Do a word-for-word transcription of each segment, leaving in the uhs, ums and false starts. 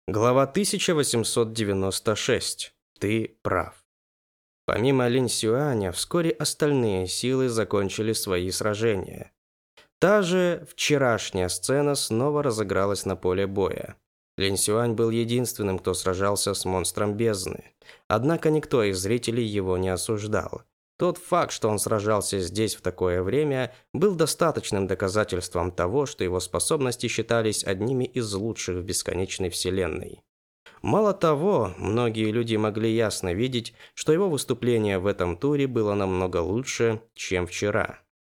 Глава тысяча восемьсот девяносто шесть. Ты прав. Помимо Линь Сюаня, вскоре остальные силы закончили свои сражения. Та же вчерашняя сцена снова разыгралась на поле боя. Линь Сюань был единственным, кто сражался с монстром бездны. Однако никто из зрителей его не осуждал. Тот факт, что он сражался здесь в такое время, был достаточным доказательством того, что его способности считались одними из лучших в бесконечной вселенной. Мало того, многие люди могли ясно видеть, что его выступление в этом туре было намного лучше, чем вчера.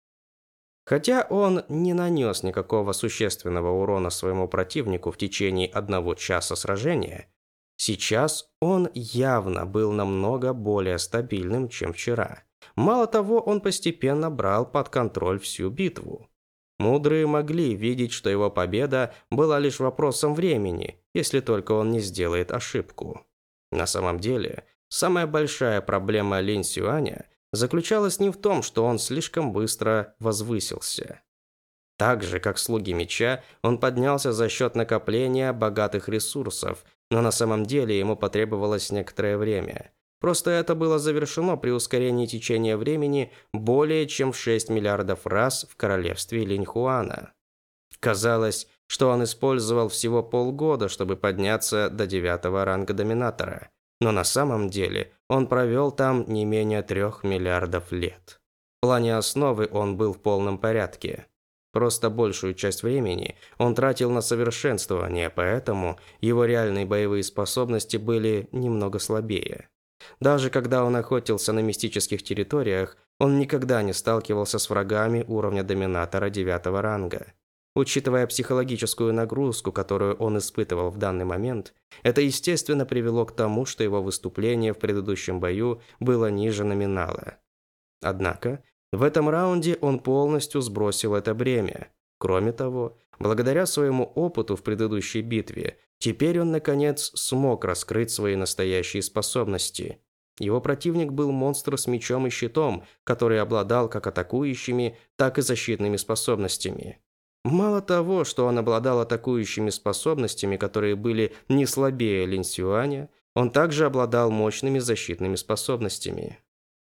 Хотя он не нанес никакого существенного урона своему противнику в течение одного часа сражения, сейчас он явно был намного более стабильным, чем вчера. Мало того, он постепенно брал под контроль всю битву. Мудрые могли видеть, что его победа была лишь вопросом времени, если только он не сделает ошибку. На самом деле, самая большая проблема Линь Сюаня заключалась не в том, что он слишком быстро возвысился. Так же, как слуги меча, он поднялся за счет накопления богатых ресурсов, но на самом деле ему потребовалось некоторое время. Просто это было завершено при ускорении течения времени более чем в шесть миллиардов раз в королевстве Линьхуана. Казалось, что он использовал всего полгода, чтобы подняться до девятого ранга доминатора, но на самом деле он провел там не менее трех миллиардов лет. В плане основы он был в полном порядке. Просто большую часть времени он тратил на совершенствование, поэтому его реальные боевые способности были немного слабее. Даже когда он охотился на мистических территориях, он никогда не сталкивался с врагами уровня доминатора девятого ранга. Учитывая психологическую нагрузку, которую он испытывал в данный момент, это естественно привело к тому, что его выступление в предыдущем бою было ниже номинала. Однако, в этом раунде он полностью сбросил это бремя. Кроме того, благодаря своему опыту в предыдущей битве, теперь он, наконец, смог раскрыть свои настоящие способности. Его противник был монстр с мечом и щитом, который обладал как атакующими, так и защитными способностями. Мало того, что он обладал атакующими способностями, которые были не слабее Линь Сюаня, он также обладал мощными защитными способностями.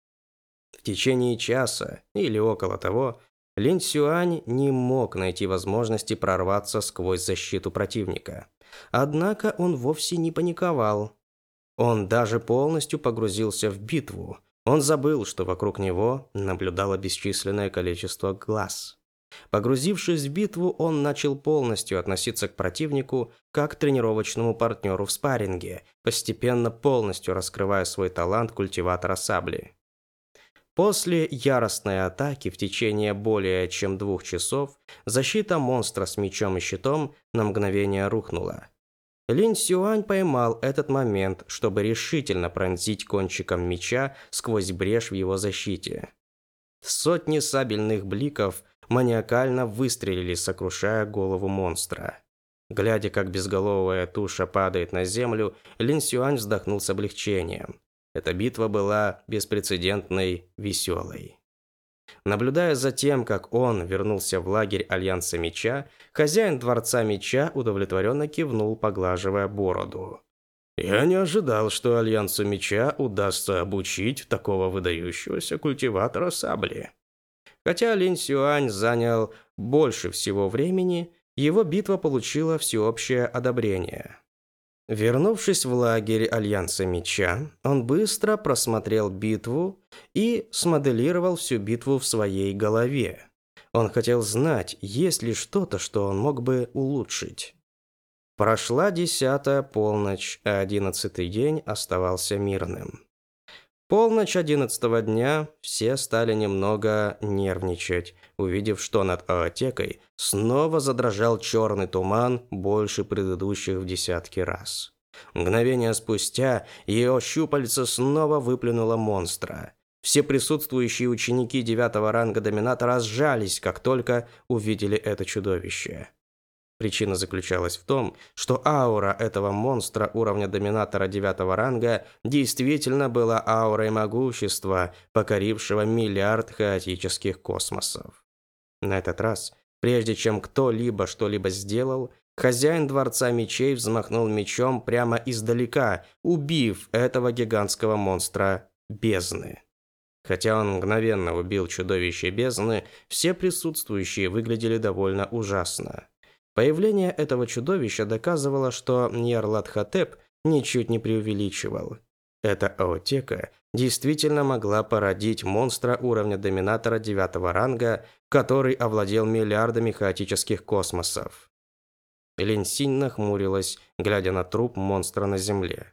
В течение часа, или около того, Линь Сюань не мог найти возможности прорваться сквозь защиту противника. Однако он вовсе не паниковал. Он даже полностью погрузился в битву. Он забыл, что вокруг него наблюдало бесчисленное количество глаз. Погрузившись в битву, он начал полностью относиться к противнику как к тренировочному партнеру в спарринге, постепенно полностью раскрывая свой талант культиватора сабли. После яростной атаки в течение более чем двух часов защита монстра с мечом и щитом на мгновение рухнула. Линь Сюань поймал этот момент, чтобы решительно пронзить кончиком меча сквозь брешь в его защите. Сотни сабельных бликов маниакально выстрелили, сокрушая голову монстра. Глядя, как безголовая туша падает на землю, Линь Сюань вздохнул с облегчением. Эта битва была беспрецедентной, веселой. Наблюдая за тем, как он вернулся в лагерь Альянса Меча, хозяин Дворца Меча удовлетворенно кивнул, поглаживая бороду. «Я не ожидал, что Альянсу Меча удастся обучить такого выдающегося культиватора сабли». Хотя Линь Сюань занял больше всего времени, его битва получила всеобщее одобрение. Вернувшись в лагерь Альянса Меча, он быстро просмотрел битву и смоделировал всю битву в своей голове. Он хотел знать, есть ли что-то, что он мог бы улучшить. Прошла десятая полночь, а одиннадцатый день оставался мирным. Полночь одиннадцатого дня все стали немного нервничать, увидев, что над Аотекой снова задрожал черный туман больше предыдущих в десятки раз. Мгновение спустя ее щупальце снова выплюнуло монстра. Все присутствующие ученики девятого ранга доминатора сжались, как только увидели это чудовище. Причина заключалась в том, что аура этого монстра уровня доминатора девятого ранга действительно была аурой могущества, покорившего миллиард хаотических космосов. На этот раз, прежде чем кто-либо что-либо сделал, Хозяин Дворца Мечей взмахнул мечом прямо издалека, убив этого гигантского монстра бездны. Хотя он мгновенно убил чудовище бездны, все присутствующие выглядели довольно ужасно. Появление этого чудовища доказывало, что Ньярлатхотеп ничуть не преувеличивал. Эта аотека действительно могла породить монстра уровня доминатора девятого ранга, который овладел миллиардами хаотических космосов. Линь Синь нахмурилась, глядя на труп монстра на земле.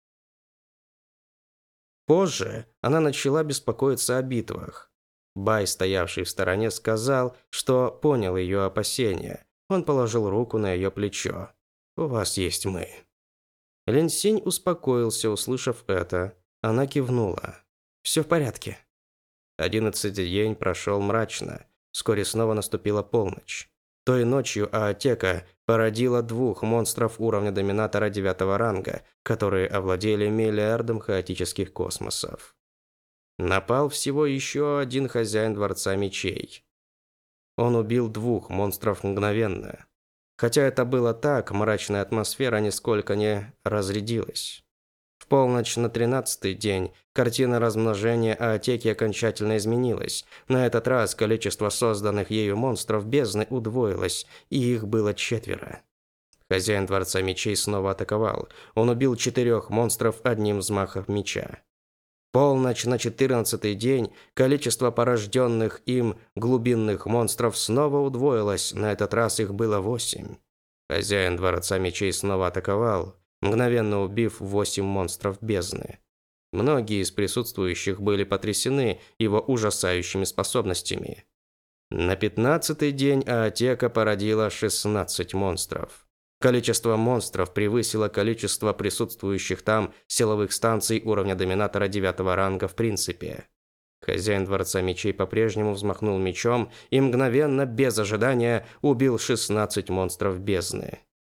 Позже она начала беспокоиться о битвах. Бай, стоявший в стороне, сказал, что понял ее опасения. Он положил руку на ее плечо. «У вас есть мы». Линь Синь успокоился, услышав это. Она кивнула. «Все в порядке». Одиннадцатый день прошел мрачно. Вскоре снова наступила полночь. Той ночью Аотека породила двух монстров уровня доминатора девятого ранга, которые овладели миллиардом хаотических космосов. Напал всего еще один хозяин Дворца Мечей. Он убил двух монстров мгновенно. Хотя это было так, мрачная атмосфера нисколько не разрядилась. В полночь на тринадцатый день картина размножения Аотеки окончательно изменилась. На этот раз количество созданных ею монстров бездны удвоилось, и их было четверо. Хозяин Дворца Мечей снова атаковал. Он убил четырех монстров одним взмахом меча. Полночь на четырнадцатый день количество порожденных им глубинных монстров снова удвоилось, на этот раз их было восемь. Хозяин Дворца Мечей снова атаковал, мгновенно убив восемь монстров бездны. Многие из присутствующих были потрясены его ужасающими способностями. На пятнадцатый день Аотека породила шестнадцать монстров. Количество монстров превысило количество присутствующих там силовых станций уровня доминатора девятого ранга в принципе. Хозяин Дворца Мечей по-прежнему взмахнул мечом и мгновенно, без ожидания, убил шестнадцать монстров бездны.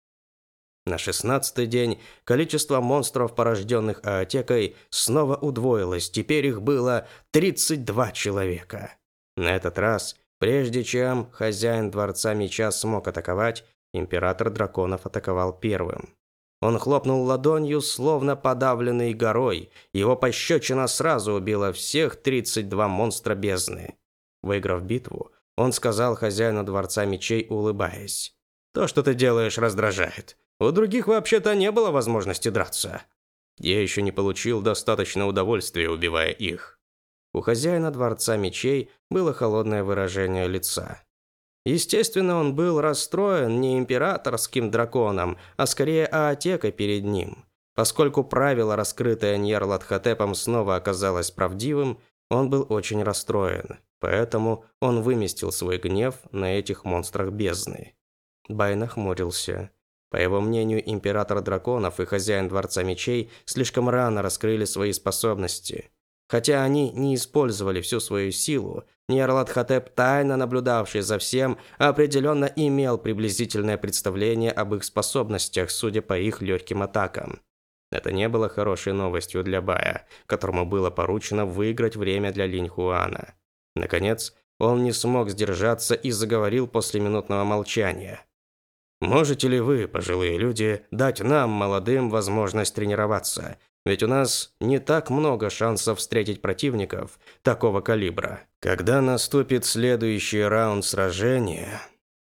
На шестнадцатый день количество монстров, порожденных Аотекой, снова удвоилось, теперь их было тридцать два человека. На этот раз, прежде чем хозяин Дворца Меча смог атаковать, Император драконов атаковал первым. Он хлопнул ладонью, словно подавленный горой. Его пощечина сразу убила всех тридцать два монстра бездны. Выиграв битву, он сказал хозяину Дворца Мечей, улыбаясь: «То, что ты делаешь, раздражает. У других вообще-то не было возможности драться. Я еще не получил достаточно удовольствия, убивая их». У хозяина Дворца Мечей было холодное выражение лица. Естественно, он был расстроен не императорским драконом, а скорее Аотекой перед ним. Поскольку правило, раскрытое Ньярлатхотепом, снова оказалось правдивым, он был очень расстроен. Поэтому он выместил свой гнев на этих монстрах бездны. Бай нахмурился. По его мнению, император драконов и хозяин Дворца Мечей слишком рано раскрыли свои способности. Хотя они не использовали всю свою силу, Ньярлатхотеп, тайно наблюдавший за всем, определенно имел приблизительное представление об их способностях, судя по их легким атакам. Это не было хорошей новостью для Бая, которому было поручено выиграть время для Линь Хуана. Наконец, он не смог сдержаться и заговорил после минутного молчания. «Можете ли вы, пожилые люди, дать нам, молодым, возможность тренироваться? Ведь у нас не так много шансов встретить противников такого калибра. Когда наступит следующий раунд сражения,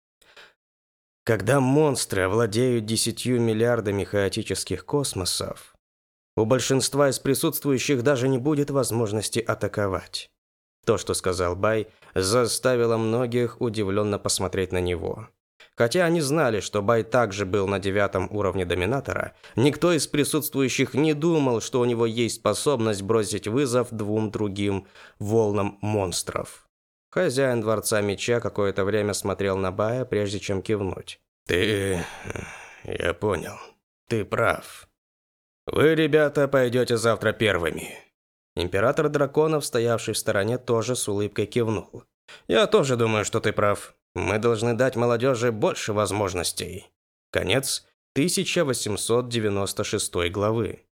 когда монстры овладеют десятью миллиардами хаотических космосов, у большинства из присутствующих даже не будет возможности атаковать». То, что сказал Бай, заставило многих удивленно посмотреть на него. Хотя они знали, что Бай также был на девятом уровне доминатора, никто из присутствующих не думал, что у него есть способность бросить вызов двум другим волнам монстров. Хозяин Дворца Меча какое-то время смотрел на Бая, прежде чем кивнуть. «Ты... я понял. Ты прав. Вы, ребята, пойдете завтра первыми». Император драконов, стоявший в стороне, тоже с улыбкой кивнул. «Я тоже думаю, что ты прав. Мы должны дать молодежи больше возможностей». Конец тысяча восемьсот девяносто шестой главы.